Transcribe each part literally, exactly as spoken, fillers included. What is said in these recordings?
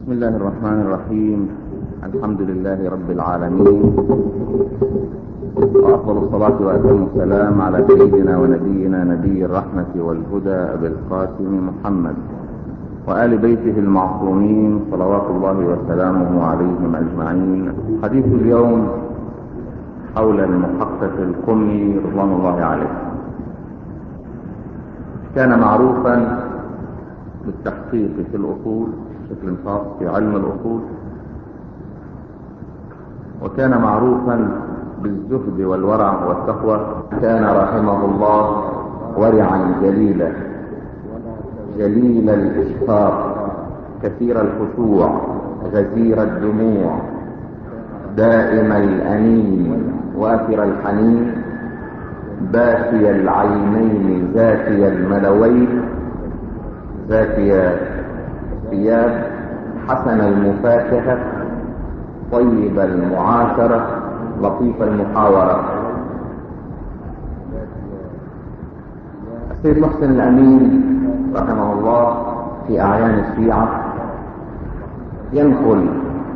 بسم الله الرحمن الرحيم. الحمد لله رب العالمين، وأفضل الصلاة وأتم السلام على سيدنا ونبينا نبي الرحمة والهدى أبي القاسم محمد وآل بيته المعصومين صلوات الله وسلامه عليهم أجمعين. حديث اليوم حول المحقق القمي رضوان الله عليه. كان معروفا بالتحقيق في الأصول بشكل خاص في علم الأصول، وكان معروفا بالزهد والورع والتقوى. كان رحمه الله ورعا جليلا جليل الإشفاق، كثير الخشوع، غزير الدموع، دائم الأنين، وافر الحنين، باكي العينين، زاكي الملوين، زاكي الثياب، حسن المفاكهة، طيب المعاشرة، لطيف المحاورة. السيد محسن الأمين رحمه الله في أعيان الشيعة ينقل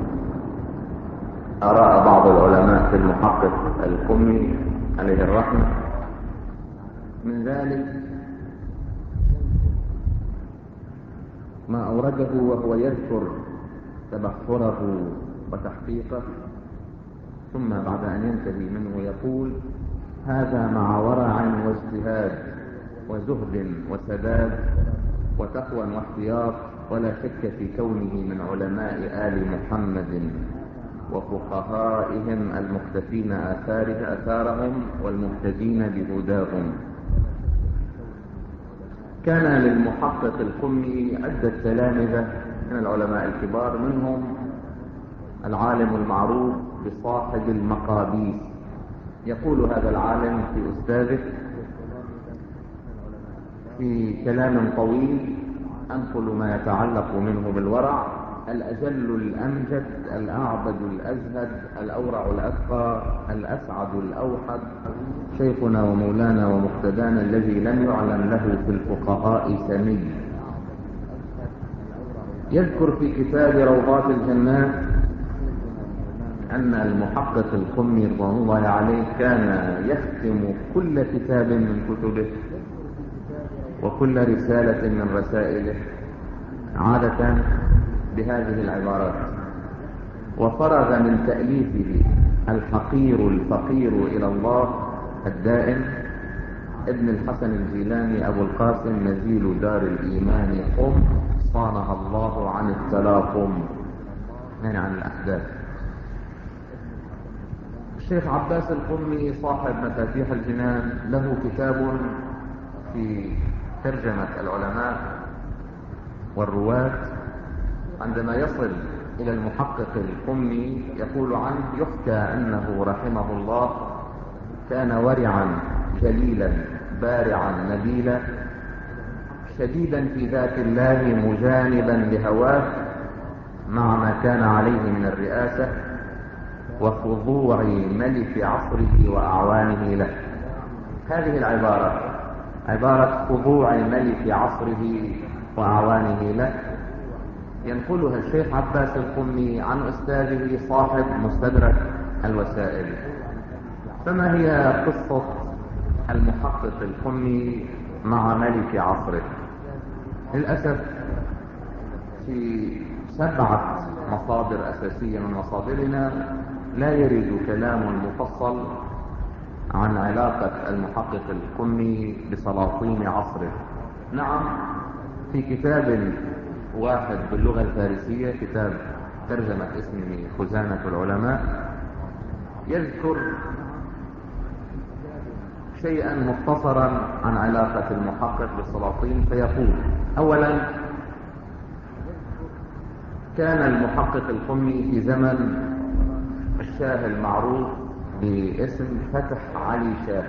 آراء بعض العلماء في المحقق القمي عليه الرحمة. من ذلك ما أورده وهو يذكر تبحره وتحقيقه، ثم بعد أن ينتهي منه يقول: هذا مع ورع واجتهاد وزهد وسداد وتقوى واحتياط، ولا شك في كونه من علماء آل محمد وفقهائهم المقتفين آثاره آثارهم والمهتدين بهداهم. كان للمحقق القمي عدة تلامذة من العلماء الكبار، منهم العالم المعروف بصاحب المقابيس. يقول هذا العالم في أستاذه في كلام طويل أنقل ما يتعلق منه بالورع: الأجل الأمجد، الأعبد الأزهد، الأورع الأتقى، الأسعد الأوحد، شيخنا ومولانا ومقتدانا الذي لم يعلم له في الفقهاء سمي. يذكر في كتاب روضات الجنات أن المحقق القمي رضوان الله عليه كان يختم كل كتاب من كتبه وكل رسالة من رسائله عادة بهذه العبارات: وفرغ من تأليفه الحقير الفقير إلى الله الدائم ابن الحسن الجيلاني أبو القاسم نزيل دار الإيمان قم، صانها الله عن التلاقم، يعني عن الأحداث. الشيخ عباس القمي صاحب مفاتيح الجنان له كتاب في ترجمة العلماء والرواة. عندما يصل إلى المحقق القمي يقول عنه: يحكى أنه رحمه الله كان ورعا جليلا بارعا نبيلا، شديدا في ذات الله، مجانبا لهواه مع ما كان عليه من الرئاسة وخضوع ملك عصره وأعوانه له. هذه العبارة عبارة خضوع ملك عصره وأعوانه له ينقلها الشيخ عباس القمي عن أستاذه صاحب مستدرك الوسائل. فما هي قصة المحقق القمي مع ملك عصره؟ للأسف في سبعة مصادر أساسية من مصادرنا لا يرد كلام مفصل عن علاقة المحقق القمي بسلاطين عصره. نعم، في كتاب واحد باللغة الفارسية، كتاب ترجمة اسمه خزانة العلماء، يذكر شيئا مختصرا عن علاقة المحقق بالسلاطين، فيقول: أولا، كان المحقق القمي في زمن الشاه المعروف باسم فتح علي شاه،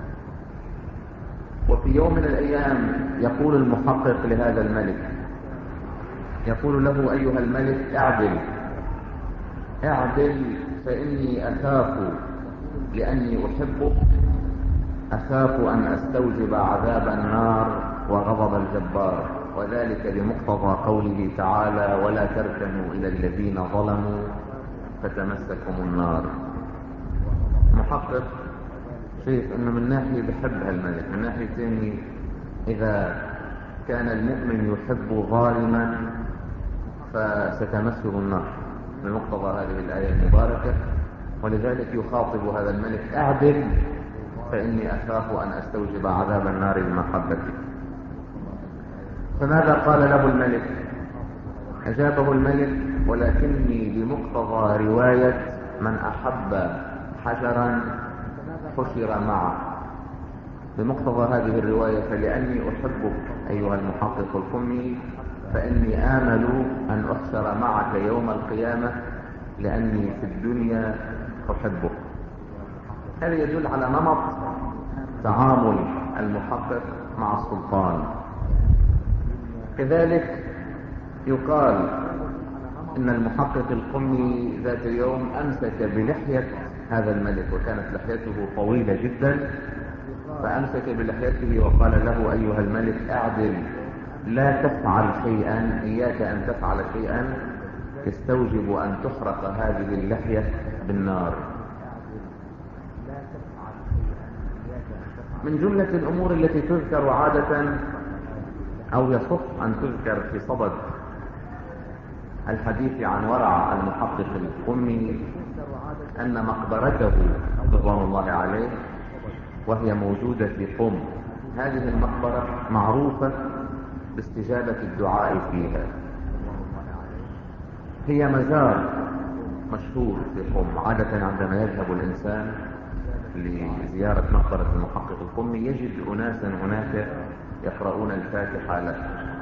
وفي يوم من الأيام يقول المحقق لهذا الملك، يقول له: أيها الملك، اعدل اعدل فإني أخاف، لأني أحبك، أخاف أن أستوجب عذاب النار وغضب الجبار. وذلك بمقتضى قوله تعالى: ولا تركنوا إلى الذين ظلموا فتمسكم النار. محقق شايف انه من ناحية بحب هالملك، من ناحية ثانية إذا كان المؤمن يحب ظالما فستمسه النار بمقتضى هذه الآية المباركة، ولذلك يخاطب هذا الملك: أعدل فإني أخاف أن أستوجب عذاب النار بمحبتي. فماذا قال له الملك؟ أجابه الملك: ولكني بمقتضى رواية من أحب حجرا حشر معه، بمقتضى هذه الرواية فلأني أحبك أيها المحقق القمي فإني آمل أن أحشر معك يوم القيامة لأني في الدنيا أحبك. هذا يدل على نمط تعامل المحقق مع السلطان. كذلك يقال إن المحقق القمي ذات يوم أمسك بلحية هذا الملك، وكانت لحيته طويلة جدا، فأمسك بلحيته وقال له: أيها الملك أعدل، لا تفعل شيئا، إياك أن تفعل شيئا يستوجب أن تحرق هذه اللحية بالنار. من جملة الأمور التي تذكر عادة أو يصح أن تذكر في صدد الحديث عن ورع المحقق القمي أن مقبرته رضوان الله عليه وهي موجودة في قم، هذه المقبرة معروفة باستجابة الدعاء فيها، هي مزار مشهور في قم. عادة عندما يذهب الإنسان لزيارة مقبرة المحقق القمي يجد أناسا هناك يقرؤون الفاتحة له.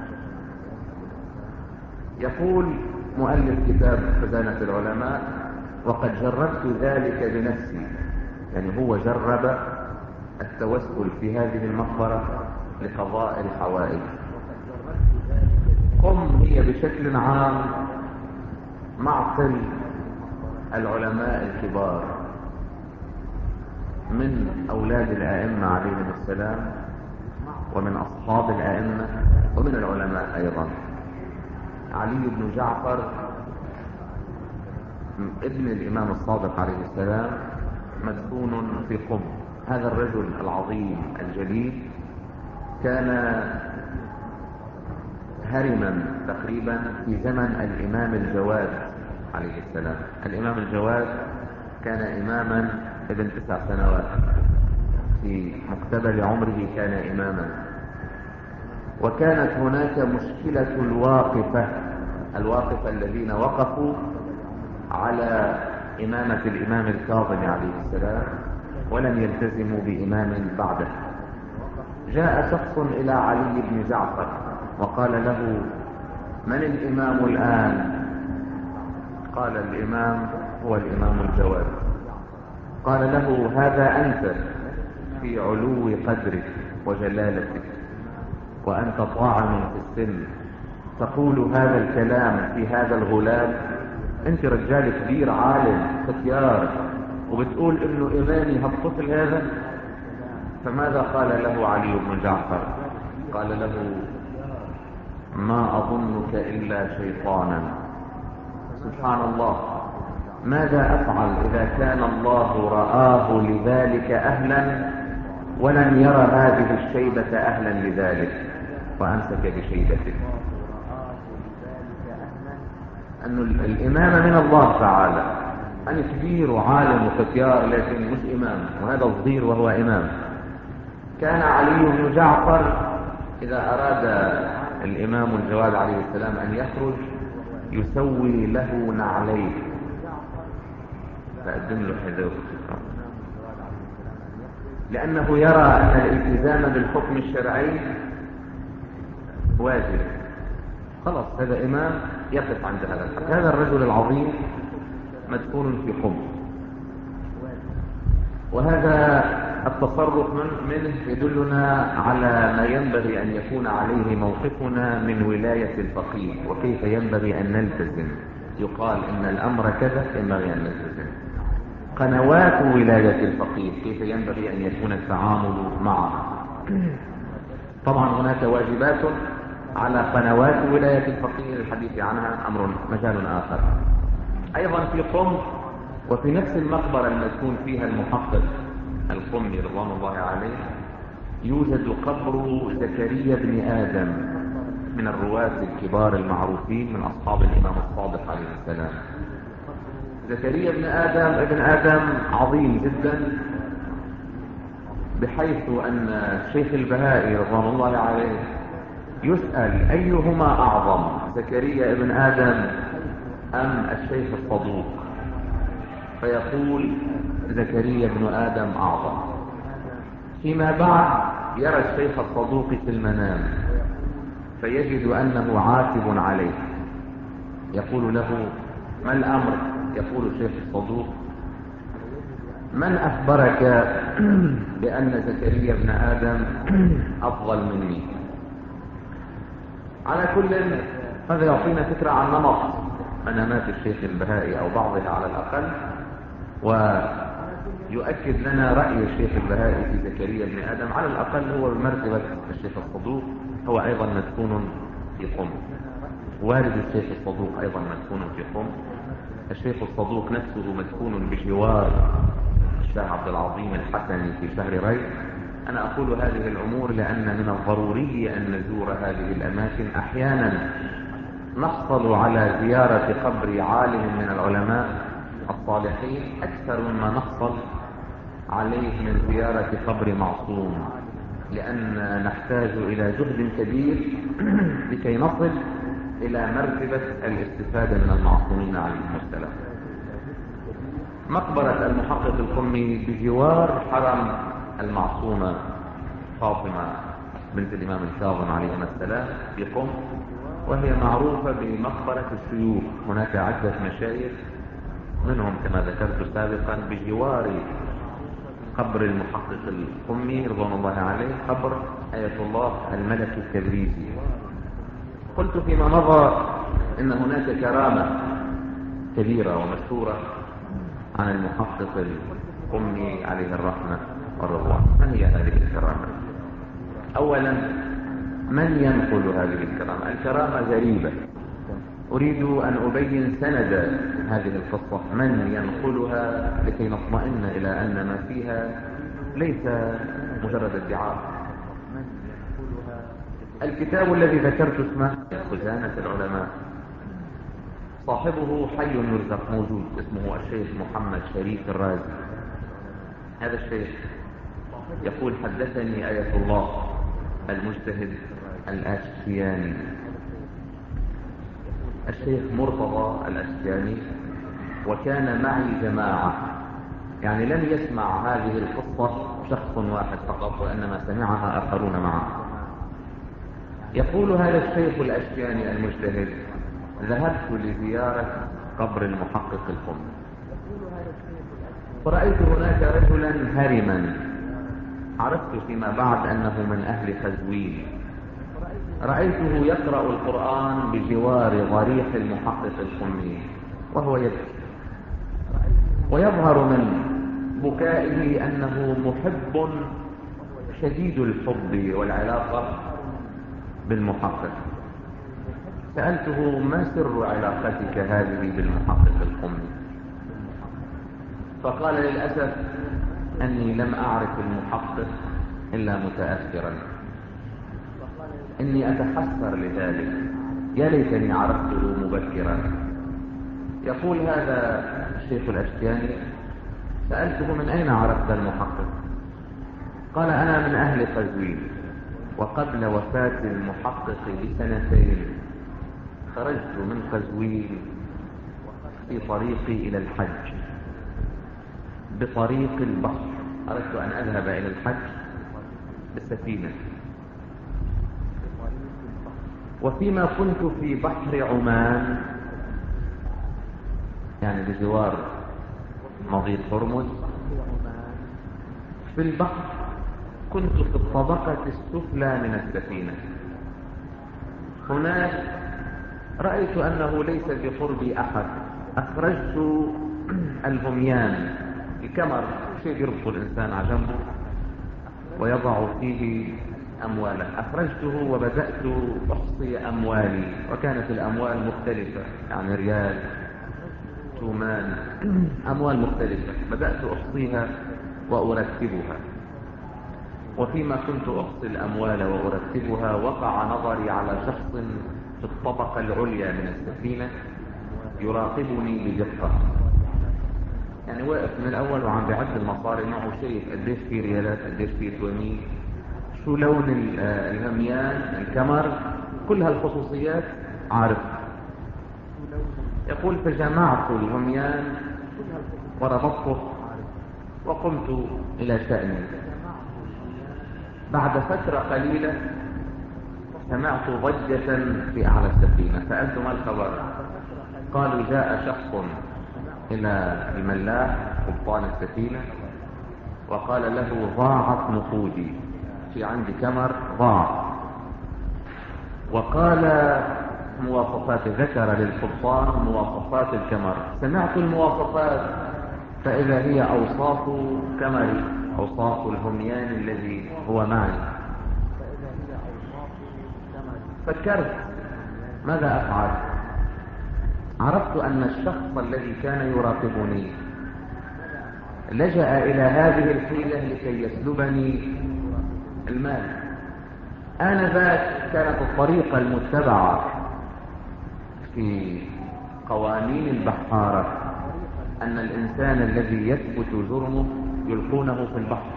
يقول مؤلف كتاب خزانة العلماء: وقد جربت ذلك بنفسي، يعني هو جرب التوسل في هذه المقبرة لقضاء الحوائج. قم هي بشكل عام معقل العلماء الكبار من أولاد الأئمة عليهم السلام ومن أصحاب الأئمة ومن العلماء أيضا. علي بن جعفر ابن الإمام الصادق عليه السلام مدفون في قم. هذا الرجل العظيم الجليل كان هرما تقريبا في زمن الإمام الجواد عليه السلام. الإمام الجواد كان إماما ابن تسع سنوات، في مقتبل عمره كان إماما، وكانت هناك مشكلة الواقفة الواقفة الذين وقفوا على إمامة الإمام الكاظم عليه السلام ولم يلتزموا بإمام بعده. جاء شخص إلى علي بن جعفر وقال له: من الإمام الآن؟ قال: الإمام هو الإمام الجواد. قال له: هذا أنت في علو قدرك وجلالتك، وأنت طاعن في السن تقول هذا الكلام في هذا الغلام؟ أنت رجال كبير عالم ختيار وبتقول إنه إمامي هالطفل هذا؟ فماذا قال له علي بن جعفر؟ قال له: ما أظنك إلا شيطانا. سبحان الله، ماذا أفعل إذا كان الله رآه لذلك أهلا ولم يرى هذه الشيبة أهلا لذلك؟ وأمسك بشيبته. أن الإمامة من الله تعالى، أنا كبير وعالم وختيار لكن مش إمام، وهذا صغير وهو إمام. كان علي بن جعفر إذا أراد الإمام الجواد عليه السلام أن يخرج يسوي له نعليه، فأقدم له حذاء، لأنه يرى أن الالتزام بالحكم الشرعي واجب. خلاص هذا إمام يقف عند هذا الحد. هذا الرجل العظيم مدفون في قم، وهذا التصرف منه يدلنا على ما ينبغي أن يكون عليه موقفنا من ولاية الفقيه وكيف ينبغي أن نلتزم. يقال إن الأمر كذا ينبغي أن نلتزم. قنوات ولاية الفقيه كيف ينبغي أن يكون التعامل معها. طبعا هناك واجبات على قنوات ولاية الفقيه للحديث عنها أمر مجال آخر. أيضا في قم وفي نفس المقبرة المدفون فيها المحقق القمي رضوان الله عليه يوجد قبر زكريا بن آدم من الرواة الكبار المعروفين من أصحاب الإمام الصادق عليه السلام. زكريا بن آدم ابن آدم عظيم جدا، بحيث أن الشيخ البهائي رضوان الله عليه يسأل أيهما أعظم، زكريا ابن آدم أم الشيخ الصدوق؟ فيقول زكريا بن آدم أعظم. فيما بعد يرى الشيخ الصدوق في المنام فيجد أنه عاتب عليه، يقول له ما الأمر؟ يقول الشيخ الصدوق من أخبرك بأن زكريا بن آدم أفضل مني؟ على كل هذا يعطينا فكرة عن نمط منامات الشيخ البهائي أو بعضها على الأقل، ويؤكد لنا رأي الشيخ البهائي في زكريا بن آدم على الأقل هو بمرتبة الشيخ الصدوق، هو أيضا مدفون في قم، والد الشيخ الصدوق أيضا مدفون في قم، الشيخ الصدوق نفسه مدفون بجوار الشيخ عبد العظيم الحسني في شهر ري. أنا أقول هذه الأمور لأن من الضروري أن نزور هذه الأماكن أحيانا، نحصل على زيارة قبر عالم من العلماء الصالحين أكثر مما نحصل عليه من زيارة قبر معصوم، لأن نحتاج إلى جهد كبير لكي نصل إلى مرتبة الاستفادة من المعصومين عليهم السلام. مقبرة المحقق القمي بجوار حرم المعصومة فاطمة بنت الإمام الكاظم عليهما السلام في قم، وهي معروفة بمقبرة الشيوخ. هناك عدة مشايخ منهم كما ذكرت سابقا بجوار قبر المحقق القمي رضوان الله عليه قبر آية الله الملك التبريزي. قلت فيما مضى إن هناك كرامة كبيرة ومشهورة عن المحقق القمي عليه الرحمة والرضوان. ما هي هذه الكرامة؟ أولا، من ينقل هذه الكرامة؟ الكرامة غريبة، أريد أن أبين سند هذه القصة، من ينقلها لكي نطمئن إلى أن ما فيها ليس مجرد ادعاء. الكتاب الذي ذكرت اسمه خزانة العلماء، صاحبه حي يرزق موجود، اسمه الشيخ محمد شريف الرازي. هذا الشيخ يقول حدثني آية الله المجتهد الأشتياني، الشيخ مرتضى الأشتياني، وكان معي جماعة، يعني لم يسمع هذه القصة شخص واحد فقط وإنما سمعها آخرون معه. يقول هذا الشيخ الأشتياني المجتهد ذهبت لزيارة قبر المحقق القمي فرأيت هناك رجلا هرما، عرفت فيما بعد أنه من أهل خزوين، رأيته يقرأ القرآن بجوار ضريح المحقق القمي وهو يبكي، ويظهر من بكائه أنه محب شديد الحب والعلاقة بالمحقق. سألته ما سر علاقتك هذه بالمحقق القمي؟ فقال للأسف أني لم أعرف المحقق إلا متأخرا، إني أتحسر لذلك، يا ليتني عرفته مبكرا. يقول هذا الشيخ الأشتياني سألته من أين عرفت المحقق؟ قال أنا من أهل قزوين، وقبل وفاة المحقق بسنتين خرجت من قزوين في طريقي إلى الحج بطريق البحر، أردت أن أذهب إلى الحج بالسفينة، وفيما كنت في بحر عمان يعني بجوار مضيق هرمز في البحر، كنت في الطبقة السفلى من السفينة. هناك رأيت أنه ليس بقربي أحد، أخرجت الهميان، الكمر، شيء يربط الإنسان على جنبه ويضع فيه أمواله. أخرجته وبدأت أحصي أموالي، وكانت الأموال مختلفة، يعني ريال، تومان، أموال مختلفة. بدأت أحصيها وأرتبها، وفيما كنت أحصي الأموال وأرتبها وقع نظري على شخص في الطبقة العليا من السفينة يراقبني بدقة. يعني واقف من الأول وعم بيعد المصاري معه، شايف قديش في ريالات، قديش في توانيك، شو لون الهميان، الكمر، كل هالخصوصيات عارف. يقول فجمعت الهميان وربطته وقمت إلى شأني. بعد فترة قليلة سمعت ضجة في أعلى السفينة، سألت ما الخبر؟ قالوا جاء شخص إلى الملاح قبطان السفينة وقال له ضاعت نقودي، في عندي كمر ضاع، وقال مواصفات، ذكر للقبطان مواصفات الكمر. سمعت المواصفات فإذا هي أوصاف كمري، أوصاف الهميان الذي هو معي. فكرت ماذا أفعل؟ عرفت أن الشخص الذي كان يراقبني لجأ إلى هذه الحيلة لكي يسلبني المال. آنذاك كانت الطريقة المتبعة في قوانين البحارة أن الإنسان الذي يثبت جرمه يلقونه في البحر.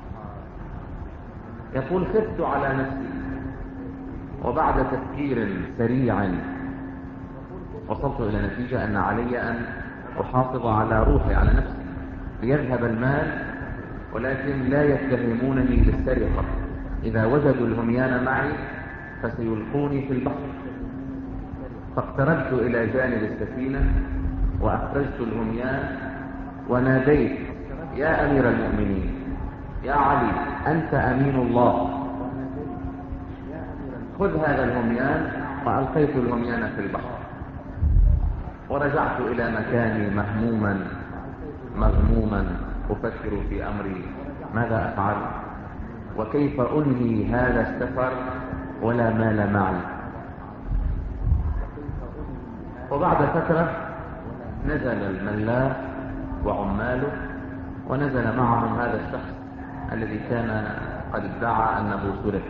يقول خفت على نفسي، وبعد تفكير سريع وصلت إلى نتيجة أن علي أن أحافظ على روحي، على نفسي، ليذهب المال ولكن لا يتهمونني بالسرقة. إذا وجدوا الهميان معي فسيلقوني في البحر. فاقتربت إلى جانب السفينة وأخرجت الهميان وناديت يا أمير المؤمنين، يا علي، أنت أمين الله، خذ هذا الهميان. فألقيت الهميان في البحر ورجعت إلى مكاني مهموما مغموما أفكر في أمري، ماذا أفعل وكيف أنهي هذا السفر ولا مال معي. وبعد فترة نزل الملاح وعماله، ونزل معهم هذا الشخص الذي كان قد ادعى أنه سرق.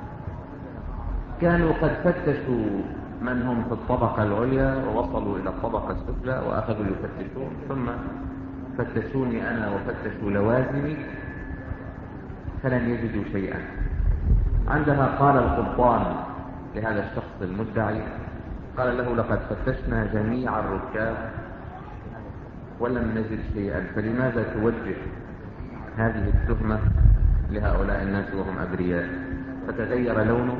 كانوا قد فتشوا من هم في الطبقة العليا ووصلوا إلى الطبقة السفلى وأخذوا يفتشون، ثم فتشوني أنا وفتشوا لوازمي فلم يجدوا شيئا. عندها قال القبطان لهذا الشخص المدعي، قال له لقد فتشنا جميع الركاب ولم نجد شيئا، فلماذا توجه هذه التهمة لهؤلاء الناس وهم أبرياء؟ فتغير لونه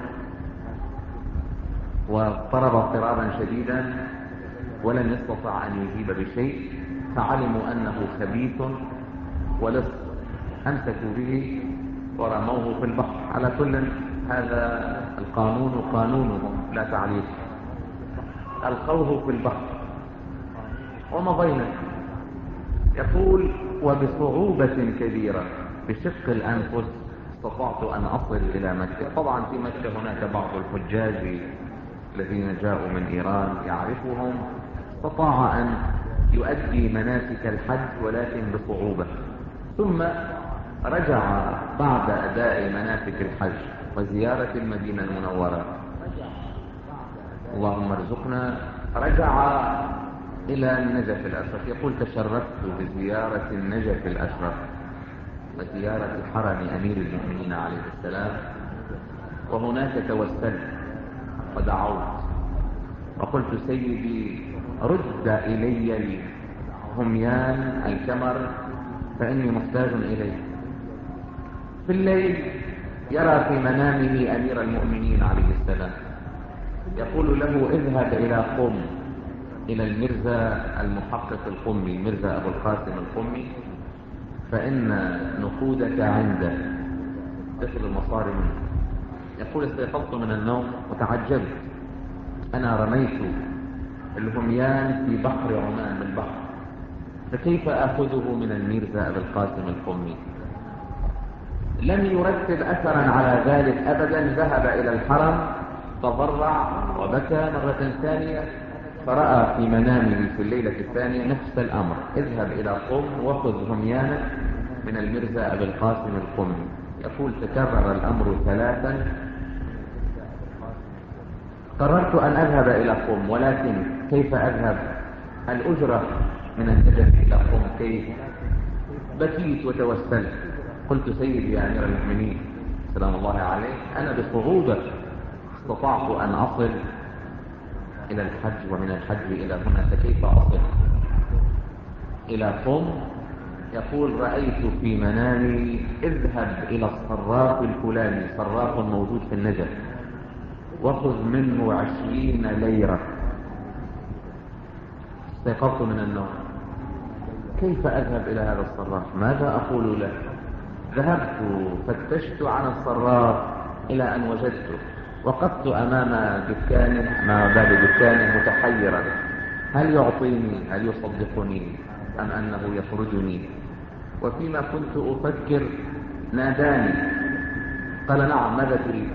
واضطرب اضطرابا شديدا ولم يستطع أن يجيب بشيء، فعلموا أنه خبيث ولص، أمسكوا به ورموه في البحر. على كل هذا القانون قانونهم لا تعليق، ألقوه في البحر ومضينا. يقول وبصعوبة كبيرة بشق الأنفس استطعت أن أصل إلى مكة. طبعا في مكة هناك بعض الحجاج الذين جاءوا من إيران يعرفهم، استطاع أن يؤدي مناسك الحج ولكن بصعوبة. ثم رجع بعد أداء مناسك الحج وزيارة المدينة المنورة، اللهم ارزقنا، رجع إلى النجف الأشرف. يقول تشرفت بزيارة النجف الأشرف وزيارة حرم أمير المؤمنين عليه السلام، وهناك توسلت ودعوت وقلت سيدي رد إلي الهميان الكمر فإني محتاج إليه. في الليل يرى في منامه أمير المؤمنين عليه السلام يقول له اذهب إلى قم، إلى المرزا المحقق القمي، المرزا أبو القاسم القمي، فإن نقودك عنده، تأخذ المصاري منه. يقول استيقظت من النوم وتعجبت، أنا رميت الهميان في بحر عمان بالبحر، فكيف أخذه من الميرزا أبو القاسم القمي؟ لم يرتب أثرا على ذلك أبدا، ذهب إلى الحرم تضرع وبكى مرة ثانية، فرأى في منامه في الليلة الثانية نفس الأمر: اذهب إلى قم وخذ هميانك من المرزا أبي القاسم القمي. يقول تكرر الأمر ثلاثا. قررت أن أذهب إلى قم، ولكن كيف أذهب؟ الأجرة من النجف إلى قم كيف؟ بكيت وتوسلت، قلت سيدي يا أمير المؤمنين سلام الله عليه، أنا بصعوبة استطعت أن أصل إلى الحج، ومن الحج إلى هنا، فكيف أصل إلى قم؟ يقول رأيت في منامي: اذهب إلى الصراف الفلاني، صراف موجود في النجف، وخذ منه عشرين ليرة. استيقظت من النوم، كيف أذهب إلى هذا الصراف؟ ماذا أقول له؟ ذهبت فتشت عن الصراف إلى أن وجدته، وقفت أمام دكانه، أمام باب دكانه متحيرا: هل يعطيني؟ هل يصدقني؟ أم أنه يطردني؟ وفيما كنت أفكر ناداني، قال: نعم، ماذا تريد؟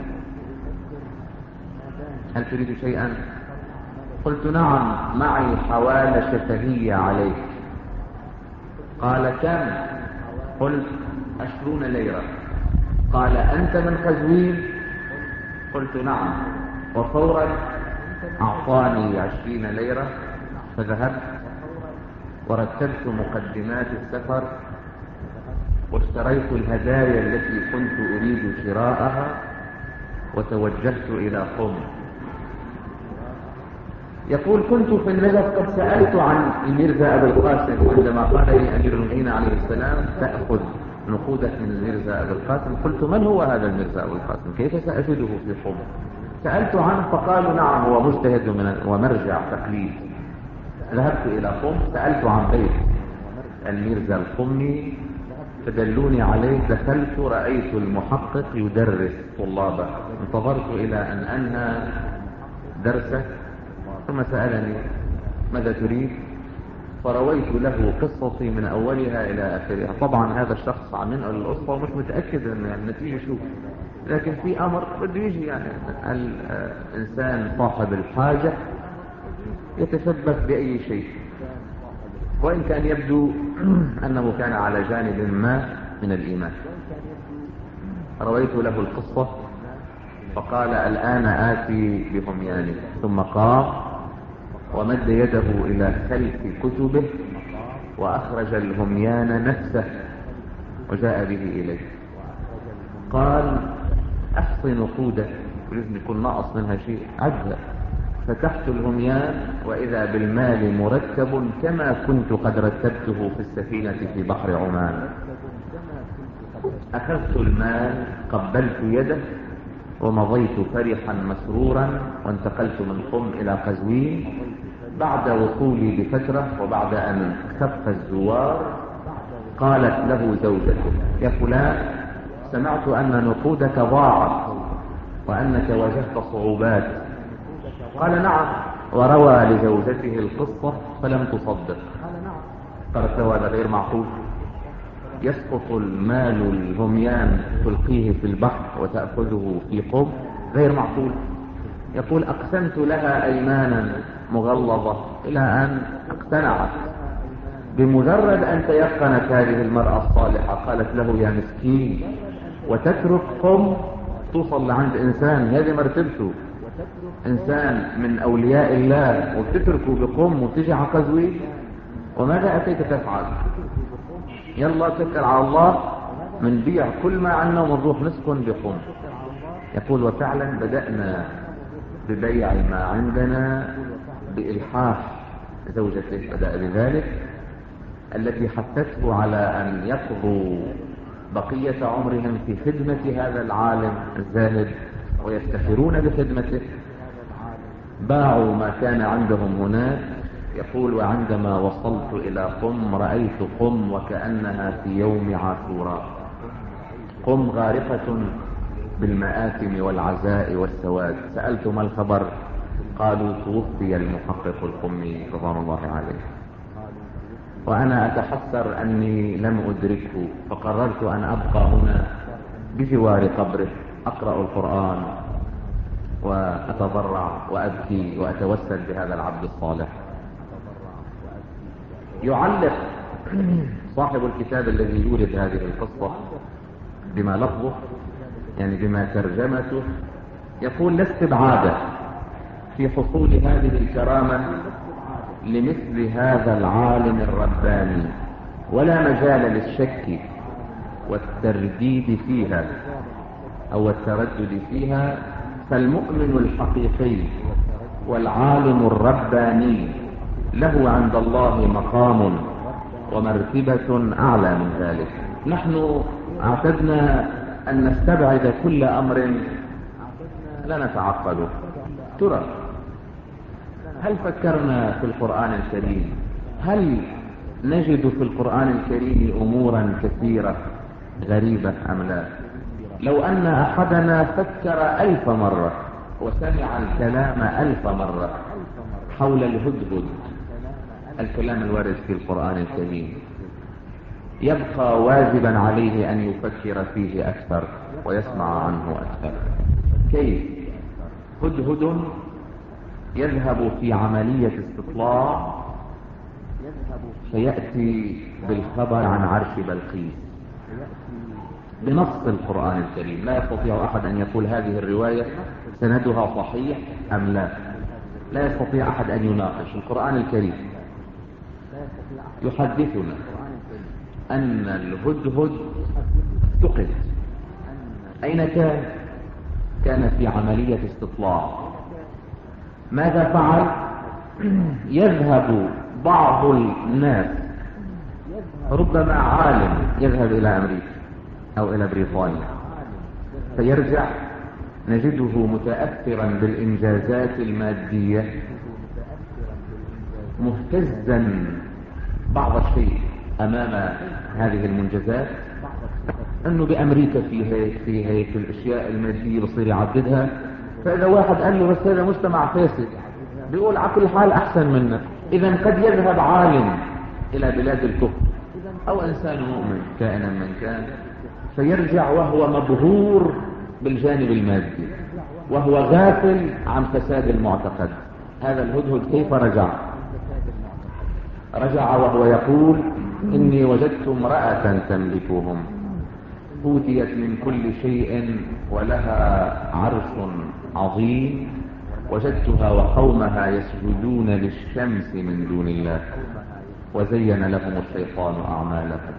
هل تريد شيئا؟ قلت: نعم، معي حوالة شفهية عليك. قال: كم؟ قلت: عشرون ليرة. قال: أنت من قزوين؟ قلت: نعم. وفورا أعطاني عشرين ليرة، فذهبت ورتبت مقدمات السفر، واشتريت الهدايا التي كنت أريد شراءها، وتوجهت إلى قم. يقول: كنت في النجف قد سألت عن الميرزا أبي القاسم، عندما قال لي أمير المؤمنين عليه السلام: تأخذ نقودك من الميرزا أبي القاسم. قلت: من هو هذا الميرزا أبي القاسم؟ كيف سأجده في قم؟ سألت عنه فقالوا: نعم، هو مجتهد من ومرجع تقليد. ذهبت إلى قم، سألت عن بيت الميرزا القمي، فدلوني عليه. دخلت رأيت المحقق يدرس طلابه، انتظرت إلى أن أنهى درسه، ثم سألني: ماذا تريد؟ فرويت له قصتي من أولها إلى آخرها. طبعا هذا الشخص عم ينقل القصة ومش متأكد أن النتيجة شو، لكن في أمر بده يجي، يعني الإنسان صاحب الحاجة يتشبث بأي شيء، وإن كان يبدو أنه كان على جانب ما من الإيمان. رويت له القصة فقال: الآن آتي بهمياني. ثم قام ومد يده إلى خلف كتبه وأخرج الهميان نفسه وجاء به إليه. قال: أحصي نقوده، ولازم يكون ناقص منها شيء. عجب. فتحت الهميان وإذا بالمال مرتب كما كنت قد رتبته في السفينة في بحر عمان. أخذت المال، قبلت يده، ومضيت فرحا مسرورا، وانتقلت من قم إلى قزوين. بعد وصولي بفترة وبعد أن خف الزوار، قالت له زوجته: يا فلان، سمعت أن نقودك ضاعت وأنك واجهت صعوبات. قال: نعم. وروى لزوجته القصة فلم تصدق. قالت له: هذا غير معقول، يسقط المال الهميان تلقيه في البحر وتأخذه في قم؟ غير معقول. يقول: أقسمت لها أيمانا مغلظة إلى أن اقتنعت. بمجرد أن تيقنت هذه المرأة الصالحة قالت له: يا مسكين، وتترك قم توصل لعند إنسان هذه مرتبته، إنسان من أولياء الله، وتتركه بقم وتجي على قزوين؟ وماذا أتيت تفعل؟ يلا تكل على الله، من بيع كل ما عنا ونروح نسكن بقم. يقول: وفعلا بدأنا ببيع ما عندنا بإلحاح زوجته، بدأ بذلك، التي حثته على أن يقضوا بقية عمرهم في خدمة هذا العالم الزاهد ويفتخرون بخدمته. باعوا ما كان عندهم هناك. يقول: وعندما وصلت إلى قم رأيت قم وكأنها في يوم عاشوراء. قم غارقة بالمآثم والعزاء والسواد. سألت: ما الخبر؟ قالوا: توفي المحقق القمي رضوان الله عليه. وأنا أتحسر أني لم أدركه، فقررت أن أبقى هنا بجوار قبره أقرأ القرآن وأتضرع وأبكي وأتوسل بهذا العبد الصالح. يعلق صاحب الكتاب الذي يورد هذه القصة بما لفظه، يعني بما ترجمته، يقول: لا استبعاد في حصول هذه الكرامة لمثل هذا العالم الرباني، ولا مجال للشك والترديد فيها أو التردد فيها، فالمؤمن الحقيقي والعالم الرباني له عند الله مقام ومرتبة أعلى من ذلك. نحن اعتدنا أن نستبعد كل أمر لا نتعقله. ترى هل فكرنا في القرآن الكريم؟ هل نجد في القرآن الكريم أمورا كثيرة غريبة أم لا؟ لو أن أحدنا فكر ألف مرة وسمع الكلام ألف مرة حول الهدهد، الكلام الوارد في القرآن الكريم، يبقى واجبا عليه أن يفكر فيه أكثر ويسمع عنه أكثر. كيف؟ هدهد يذهب في عملية استطلاع فيأتي بالخبر عن عرش بلقيس بنص القرآن الكريم. لا يستطيع أحد أن يقول هذه الرواية سندها صحيح أم لا، لا يستطيع أحد أن يناقش. القرآن الكريم يحدثنا أن الهدهد سقط. أين كان؟ كان في عملية استطلاع. ماذا فعل؟ يذهب بعض الناس، ربما عالم يذهب إلى أمريكا أو إلى بريطانيا، فيرجع نجده متأثرا بالإنجازات المادية، مهتزا بعض الشيء أمام هذه المنجزات، أنه بأمريكا في هيك في هيك الأشياء المادية بصير يعددها. فإذا واحد قال له بس هذا مجتمع فاسد، بيقول على كل حال أحسن منك. إذا قد يذهب عالم إلى بلاد الكفر أو إنسان مؤمن كائنا من كان، فيرجع وهو مبهور بالجانب المادي وهو غافل عن فساد المعتقد. هذا الهدهد كيف رجع؟ رجع وهو يقول: إني وجدت امرأة تملكهم، أوتيت من كل شيء ولها عرش عظيم، وجدتها وقومها يسجدون للشمس من دون الله، وزين لهم الشيطان أعمالهم.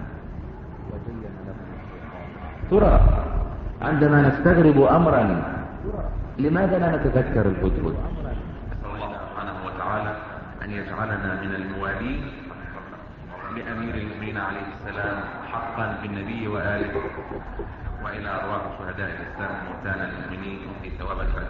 ترى عندما نستغرب أمرا لماذا لا نتذكر الهدهد؟ نسأل الله سبحانه وتعالى أن يجعلنا من الموالين بأمير المؤمنين عليه السلام حقا بالنبي وآله، وإلى أرواح شهداء الإسلام وموتانا المؤمنين في ثواب الفتح.